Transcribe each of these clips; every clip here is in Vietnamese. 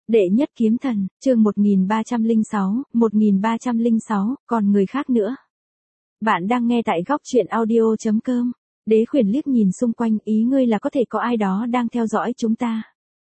Đệ nhất kiếm thần, chương 1306, còn người khác nữa. Bạn đang nghe tại góc truyện audio.com. Đế Khuyển liếc nhìn xung quanh, ý ngươi là có thể có ai đó đang theo dõi chúng ta.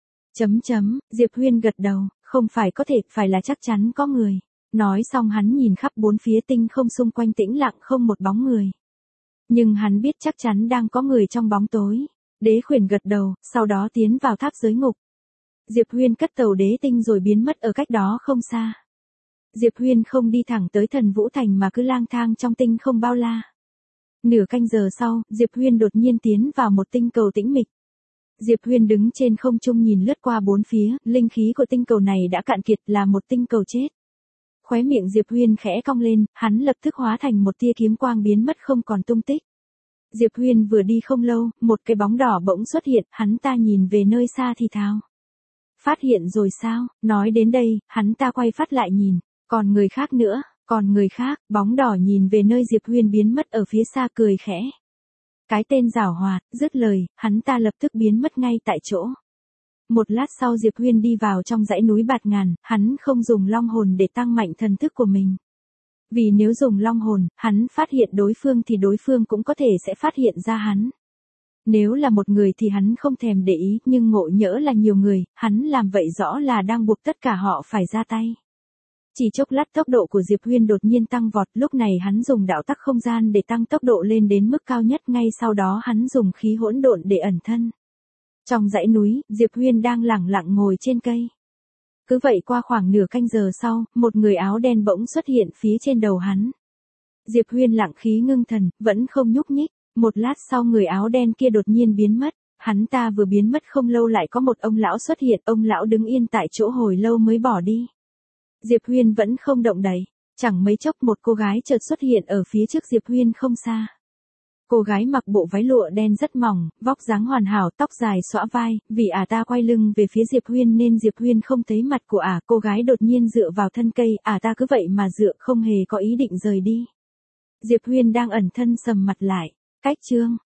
Diệp Huyên gật đầu, không phải có thể, phải là chắc chắn có người. Nói xong hắn nhìn khắp bốn phía tinh không xung quanh tĩnh lặng không một bóng người. Nhưng hắn biết chắc chắn đang có người trong bóng tối. Đế Khuyển gật đầu, sau đó tiến vào tháp giới ngục. Diệp Huyên cất tàu đế tinh rồi biến mất ở cách đó không xa. Diệp Huyên không đi thẳng tới Thần Vũ Thành mà cứ lang thang trong tinh không bao la. Nửa canh giờ sau, Diệp Huyên đột nhiên tiến vào một tinh cầu tĩnh mịch. Diệp Huyên đứng trên không trung nhìn lướt qua bốn phía, linh khí của tinh cầu này đã cạn kiệt, là một tinh cầu chết. Khóe miệng Diệp Huyên khẽ cong lên, hắn lập tức hóa thành một tia kiếm quang biến mất không còn tung tích. Diệp Huyên vừa đi không lâu, một cái bóng đỏ bỗng xuất hiện, hắn ta nhìn về nơi xa thì thào. Phát hiện rồi sao? Nói đến đây, hắn ta quay phát lại nhìn, còn người khác nữa, còn người khác. Bóng đỏ nhìn về nơi Diệp Huyên biến mất ở phía xa cười khẽ. Cái tên giảo hoạt, dứt lời, hắn ta lập tức biến mất ngay tại chỗ. Một lát sau Diệp Huyên đi vào trong dãy núi Bạt Ngàn, hắn không dùng long hồn để tăng mạnh thần thức của mình. Vì nếu dùng long hồn, hắn phát hiện đối phương thì đối phương cũng có thể sẽ phát hiện ra hắn. Nếu là một người thì hắn không thèm để ý, nhưng ngộ nhỡ là nhiều người, hắn làm vậy rõ là đang buộc tất cả họ phải ra tay. Chỉ chốc lát tốc độ của Diệp Huyên đột nhiên tăng vọt, lúc này hắn dùng đạo tắc không gian để tăng tốc độ lên đến mức cao nhất, ngay sau đó hắn dùng khí hỗn độn để ẩn thân. Trong dãy núi, Diệp Huyên đang lẳng lặng ngồi trên cây. Cứ vậy qua khoảng nửa canh giờ sau, một người áo đen bỗng xuất hiện phía trên đầu hắn. Diệp Huyên lặng khí ngưng thần, vẫn không nhúc nhích. Một lát sau người áo đen kia đột nhiên biến mất, hắn ta vừa biến mất không lâu lại có một ông lão xuất hiện, ông lão đứng yên tại chỗ hồi lâu mới bỏ đi. Diệp Huyên vẫn không động đậy, chẳng mấy chốc một cô gái chợt xuất hiện ở phía trước Diệp Huyên không xa. Cô gái mặc bộ váy lụa đen rất mỏng, vóc dáng hoàn hảo, tóc dài xõa vai, vì ta quay lưng về phía Diệp Huyên nên Diệp Huyên không thấy mặt của cô gái đột nhiên dựa vào thân cây, ta cứ vậy mà dựa, không hề có ý định rời đi. Diệp Huyên đang ẩn thân sầm mặt lại. Cách chương